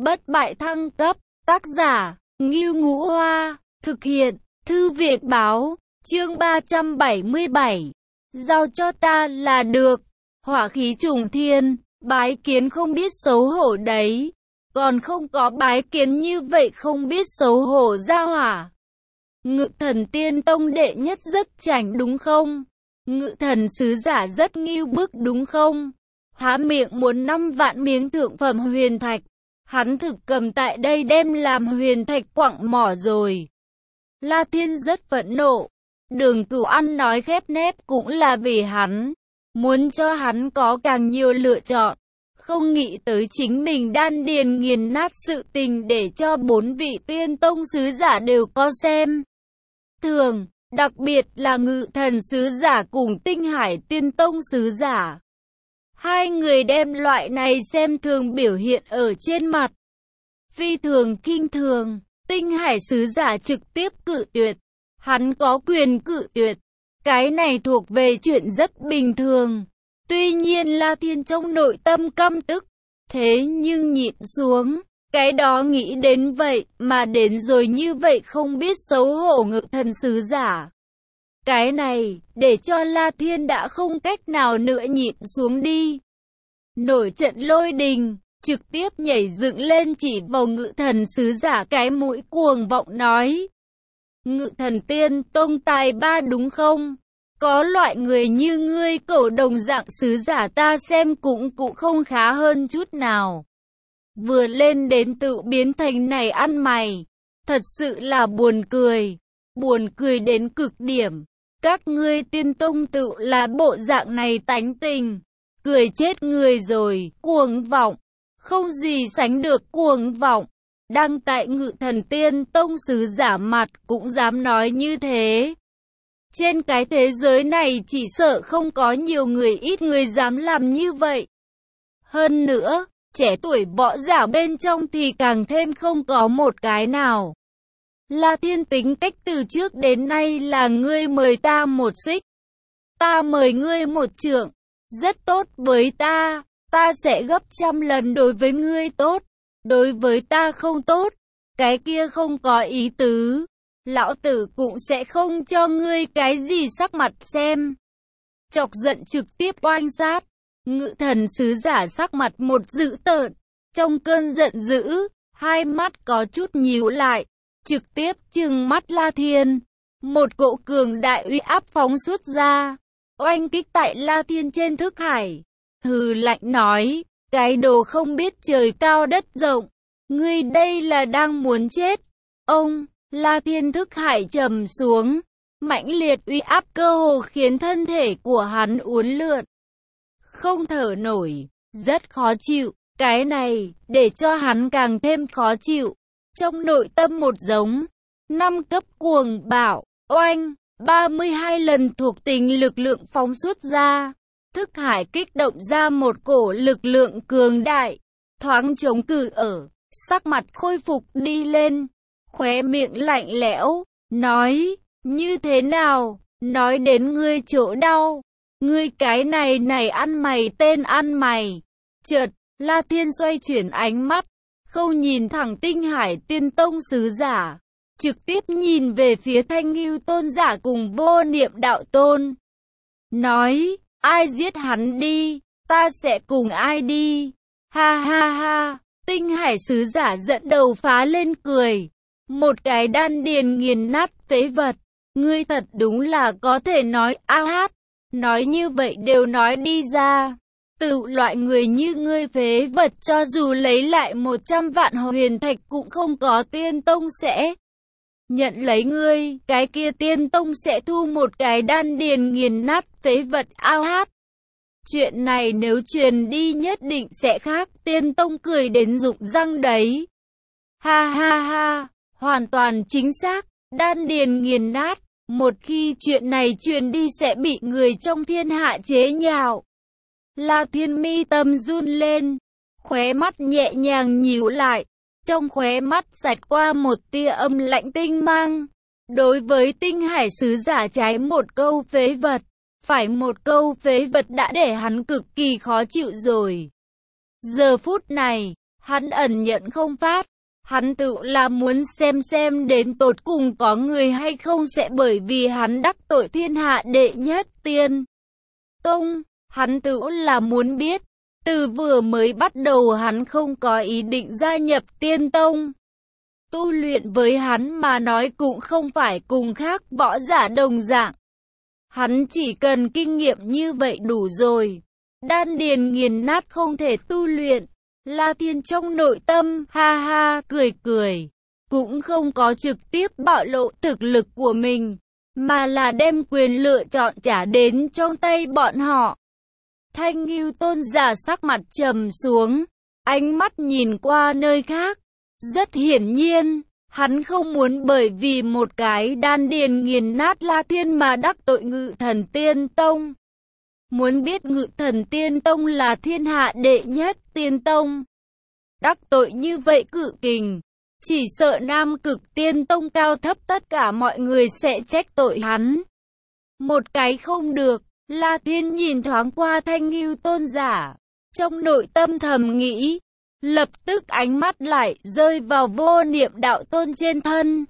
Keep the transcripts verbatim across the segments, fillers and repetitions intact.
bất bại thăng cấp, tác giả, Ngưu Ngũ Hoa, thực hiện, Thư viện Báo, chương ba trăm bảy mươi bảy. Giao cho ta là được, hỏa khí trùng thiên, bái kiến không biết xấu hổ đấy, còn không có bái kiến như vậy không biết xấu hổ ra hỏa. Ngự thần tiên tông đệ nhất rất chảnh đúng không? Ngự thần sứ giả rất ngưu bức đúng không? Há miệng muốn năm vạn miếng thượng phẩm huyền thạch, hắn thực cầm tại đây đem làm huyền thạch quặng mỏ rồi. La Thiên rất phẫn nộ, Đường Cửu ăn nói khép nép cũng là vì hắn, muốn cho hắn có càng nhiều lựa chọn, không nghĩ tới chính mình đan điền nghiền nát sự tình để cho bốn vị tiên tông sứ giả đều có xem thường, đặc biệt là ngự thần sứ giả cùng tinh hải tiên tông sứ giả. Hai người đem loại này xem thường biểu hiện ở trên mặt. Phi thường kinh thường, tinh hải sứ giả trực tiếp cự tuyệt. Hắn có quyền cự tuyệt. Cái này thuộc về chuyện rất bình thường. Tuy nhiên La Thiên trong nội tâm căm tức. Thế nhưng nhịn xuống. Cái đó nghĩ đến vậy mà đến rồi như vậy không biết xấu hổ ngự thần sứ giả. Cái này để cho La Thiên đã không cách nào nữa nhịn xuống đi. Nổi trận lôi đình, trực tiếp nhảy dựng lên chỉ vào ngự thần sứ giả cái mũi cuồng vọng nói. Ngự thần tiên tông tài ba đúng không? Có loại người như ngươi cẩu đồng dạng sứ giả ta xem cũng cũng không khá hơn chút nào. Vừa lên đến tự biến thành này ăn mày. Thật sự là buồn cười. Buồn cười đến cực điểm. Các ngươi tiên tông tự là bộ dạng này tánh tình. Cười chết người rồi, cuồng vọng. Không gì sánh được cuồng vọng. Đang tại ngự thần tiên tông sứ giả mặt cũng dám nói như thế. Trên cái thế giới này chỉ sợ không có nhiều người ít người dám làm như vậy. Hơn nữa, trẻ tuổi võ giả bên trong thì càng thêm không có một cái nào. La Thiên tính cách từ trước đến nay là ngươi mời ta một xích, ta mời ngươi một trượng. Rất tốt với ta, ta sẽ gấp trăm lần đối với ngươi tốt. Đối với ta không tốt, cái kia không có ý tứ. Lão tử cũng sẽ không cho ngươi cái gì sắc mặt xem. Chọc giận trực tiếp oanh sát. Ngự thần sứ giả sắc mặt một dữ tợn. Trong cơn giận dữ, hai mắt có chút nhíu lại. Trực tiếp trừng mắt La Thiên. Một cỗ cường đại uy áp phóng xuất ra. Oanh kích tại La Thiên trên thức hải. Hừ lạnh nói. Cái đồ không biết trời cao đất rộng. Ngươi đây là đang muốn chết. Ông, La Thiên thức hải trầm xuống. Mãnh liệt uy áp cơ hồ khiến thân thể của hắn uốn lượn. Không thở nổi. Rất khó chịu. Cái này, để cho hắn càng thêm khó chịu. Trong nội tâm một giống. Năm cấp cuồng bạo. Oanh, ba mươi hai lần thuộc tính lực lượng phóng xuất ra. Thức hải kích động ra một cổ lực lượng cường đại, thoáng chống cự ở, sắc mặt khôi phục đi lên, khóe miệng lạnh lẽo, nói, như thế nào, nói đến ngươi chỗ đau, ngươi cái này này ăn mày tên ăn mày. Chợt, La Thiên xoay chuyển ánh mắt, không nhìn thẳng tinh hải tiên tông sứ giả, trực tiếp nhìn về phía Thanh Ngưu tôn giả cùng Vô Niệm đạo tôn, nói, ai giết hắn đi, ta sẽ cùng ai đi. Ha ha ha, tinh hải sứ giả giận đầu phá lên cười. Một cái đan điền nghiền nát phế vật. Ngươi thật đúng là có thể nói a hát. Nói như vậy đều nói đi ra. Tự loại người như ngươi phế vật cho dù lấy lại một trăm vạn huyền thạch cũng không có tiên tông sẽ nhận lấy ngươi, cái kia tiên tông sẽ thu một cái đan điền nghiền nát phế vật ao hát. Chuyện này nếu truyền đi nhất định sẽ khác, tiên tông cười đến rụng răng đấy. Ha ha ha, hoàn toàn chính xác, đan điền nghiền nát, một khi chuyện này truyền đi sẽ bị người trong thiên hạ chế nhạo. La Thiên mi tâm run lên, khóe mắt nhẹ nhàng nhíu lại. Trong khóe mắt xẹt qua một tia âm lạnh tinh mang. Đối với tinh hải sứ giả trái một câu phế vật, phải một câu phế vật đã để hắn cực kỳ khó chịu rồi. Giờ phút này, Hắn ẩn nhận không phát. Hắn tự là muốn xem xem đến tột cùng có người hay không sẽ bởi vì hắn đắc tội thiên hạ đệ nhất tiên tông. Hắn tự là muốn biết. Từ vừa mới bắt đầu hắn không có ý định gia nhập tiên tông. Tu luyện với hắn mà nói cũng không phải cùng khác võ giả đồng dạng. Hắn chỉ cần kinh nghiệm như vậy đủ rồi. Đan điền nghiền nát không thể tu luyện. La Thiên trong nội tâm, ha ha, cười cười. Cũng không có trực tiếp bạo lộ thực lực của mình, mà là đem quyền lựa chọn trả đến trong tay bọn họ. Thanh Ngưu Tôn giả sắc mặt trầm xuống, ánh mắt nhìn qua nơi khác. Rất hiển nhiên, hắn không muốn bởi vì một cái đan điền nghiền nát La Thiên mà đắc tội Ngự Thần Tiên Tông. Muốn biết Ngự Thần Tiên Tông là thiên hạ đệ nhất tiên tông. Đắc tội như vậy cự kình, chỉ sợ Nam Cực Tiên Tông cao thấp tất cả mọi người sẽ trách tội hắn. Một cái không được, La Thiên nhìn thoáng qua Thanh Ngưu Tôn giả, trong nội tâm thầm nghĩ, lập tức ánh mắt lại rơi vào Vô Niệm Đạo Tôn trên thân.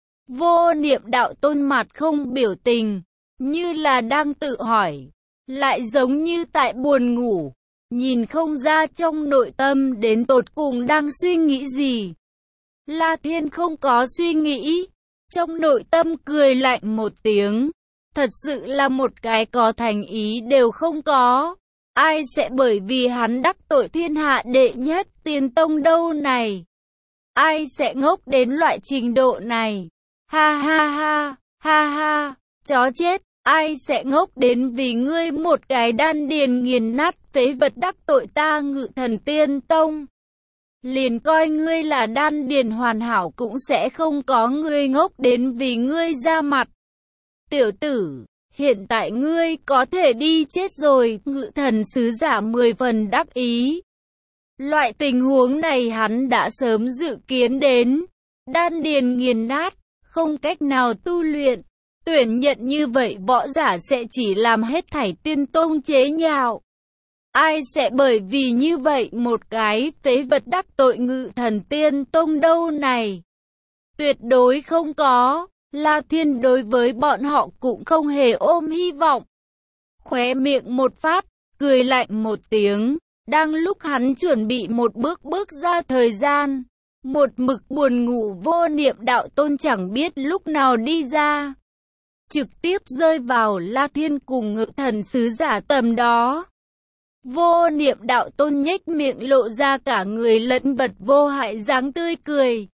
Vô Niệm Đạo Tôn mặt không biểu tình, như là đang tự hỏi, lại giống như tại buồn ngủ, nhìn không ra trong nội tâm đến tột cùng đang suy nghĩ gì. La Thiên không có suy nghĩ, trong nội tâm cười lạnh một tiếng, thật sự là một cái có thành ý đều không có. Ai sẽ bởi vì hắn đắc tội thiên hạ đệ nhất tiên tông đâu này? Ai sẽ ngốc đến loại trình độ này? Ha ha ha, ha ha, chó chết, ai sẽ ngốc đến vì ngươi một cái đan điền nghiền nát phế vật đắc tội ta Ngự Thần Tiên Tông? Liền coi ngươi là đan điền hoàn hảo cũng sẽ không có ngươi ngốc đến vì ngươi ra mặt. Tiểu tử, hiện tại ngươi có thể đi chết rồi, Ngự Thần sứ giả mười phần đắc ý. Loại tình huống này hắn đã sớm dự kiến đến. Đan điền nghiền nát, không cách nào tu luyện. Tuyển nhận như vậy võ giả sẽ chỉ làm hết thảy tiên tông chế nhạo. Ai sẽ bởi vì như vậy một cái phế vật đắc tội Ngự Thần Tiên Tông đâu này? Tuyệt đối không có. La Thiên đối với bọn họ cũng không hề ôm hy vọng. Khóe miệng một phát, cười lạnh một tiếng. Đang lúc hắn chuẩn bị một bước bước ra thời gian, một mực buồn ngủ Vô Niệm Đạo Tôn chẳng biết lúc nào đi ra, trực tiếp rơi vào La Thiên cùng Ngự Thần sứ giả tầm đó. Vô Niệm Đạo Tôn nhếch miệng lộ ra cả người lẫn vật vô hại dáng tươi cười.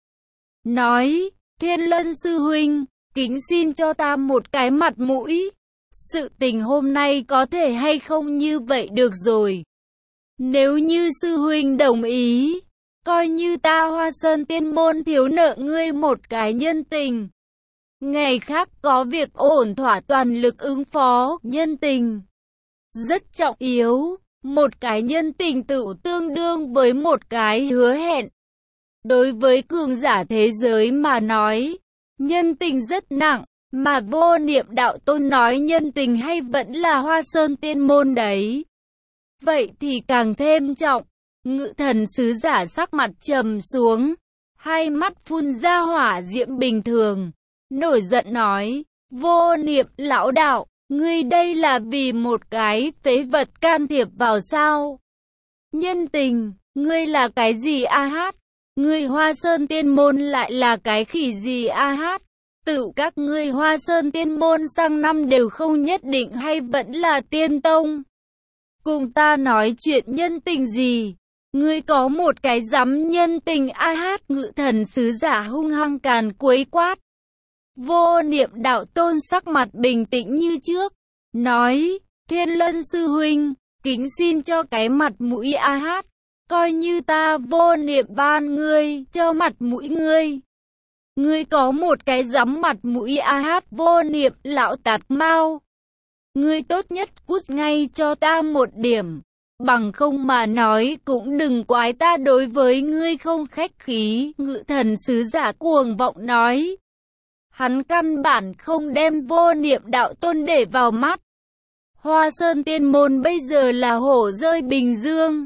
Nói, Thiên Lân sư huynh, kính xin cho ta một cái mặt mũi. Sự tình hôm nay có thể hay không như vậy được rồi. Nếu như sư huynh đồng ý, coi như ta Hoa Sơn Tiên Môn thiếu nợ ngươi một cái nhân tình. Ngày khác có việc ổn thỏa toàn lực ứng phó, nhân tình rất trọng yếu. Một cái nhân tình tự tương đương với một cái hứa hẹn. Đối với cường giả thế giới mà nói, nhân tình rất nặng, mà Vô Niệm Đạo Tôn nói nhân tình hay vẫn là Hoa Sơn Tiên Môn đấy. Vậy thì càng thêm trọng. Ngự Thần sứ giả sắc mặt trầm xuống, hai mắt phun ra hỏa diễm bình thường, nổi giận nói, Vô Niệm lão đạo, ngươi đây là vì một cái phế vật can thiệp vào sao? Nhân tình, ngươi là cái gì a hát? Ngươi Hoa Sơn Tiên Môn lại là cái khỉ gì a hát? Tự các ngươi Hoa Sơn Tiên Môn sang năm đều không nhất định hay vẫn là tiên tông. Cùng ta nói chuyện nhân tình gì? Ngươi có một cái dám nhân tình a hát? Ngự Thần sứ giả hung hăng càn quấy quát. Vô Niệm Đạo Tôn sắc mặt bình tĩnh như trước, nói, Thiên Lân sư huynh, kính xin cho cái mặt mũi a hát, coi như ta Vô Niệm ban ngươi, cho mặt mũi ngươi. Ngươi có một cái dám mặt mũi a hát? Vô Niệm lão tạt mau. Ngươi tốt nhất cút ngay cho ta một điểm, bằng không mà nói cũng đừng quái ta đối với ngươi không khách khí. Ngự Thần sứ giả cuồng vọng nói. Hắn căn bản không đem Vô Niệm Đạo Tôn để vào mắt. Hoa Sơn Tiên Môn bây giờ là hổ rơi bình dương,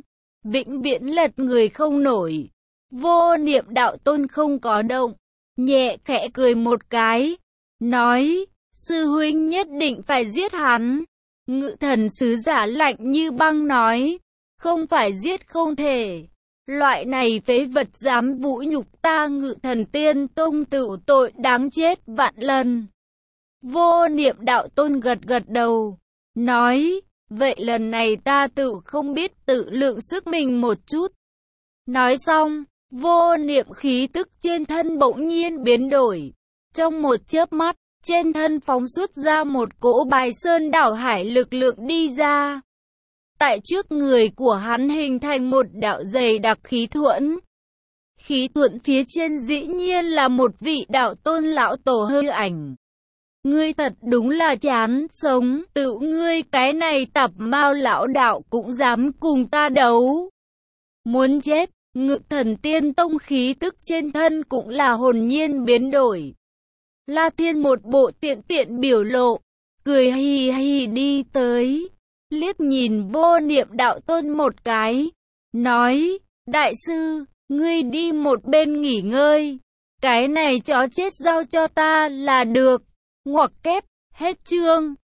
vĩnh viễn lật người không nổi. Vô Niệm đạo tôn không có động, nhẹ khẽ cười một cái, nói, sư huynh nhất định phải giết hắn. Ngự thần sứ giả lạnh như băng nói, không phải giết không thể. Loại này phế vật dám vũ nhục ta Ngự Thần Tiên Tông tựu tội đáng chết vạn lần. Vô Niệm đạo tôn gật gật đầu, nói, vậy lần này ta tự không biết tự lượng sức mình một chút. Nói xong, Vô Niệm khí tức trên thân bỗng nhiên biến đổi. Trong một chớp mắt, trên thân phóng xuất ra một cỗ bài sơn đảo hải lực lượng đi ra. Tại trước người của hắn hình thành một đạo dày đặc khí thuẫn. Khí thuẫn phía trên dĩ nhiên là một vị đạo tôn lão tổ hư ảnh. Ngươi thật đúng là chán sống, tự ngươi cái này tập mao lão đạo cũng dám cùng ta đấu. Muốn chết, Ngự Thần Tiên Tông khí tức trên thân cũng là hồn nhiên biến đổi. La Thiên một bộ tiện tiện biểu lộ, cười hì hì đi tới, liếc nhìn Vô Niệm đạo tôn một cái, nói, đại sư, ngươi đi một bên nghỉ ngơi, cái này chó chết giao cho ta là được. Ngoặc kép, hết chương.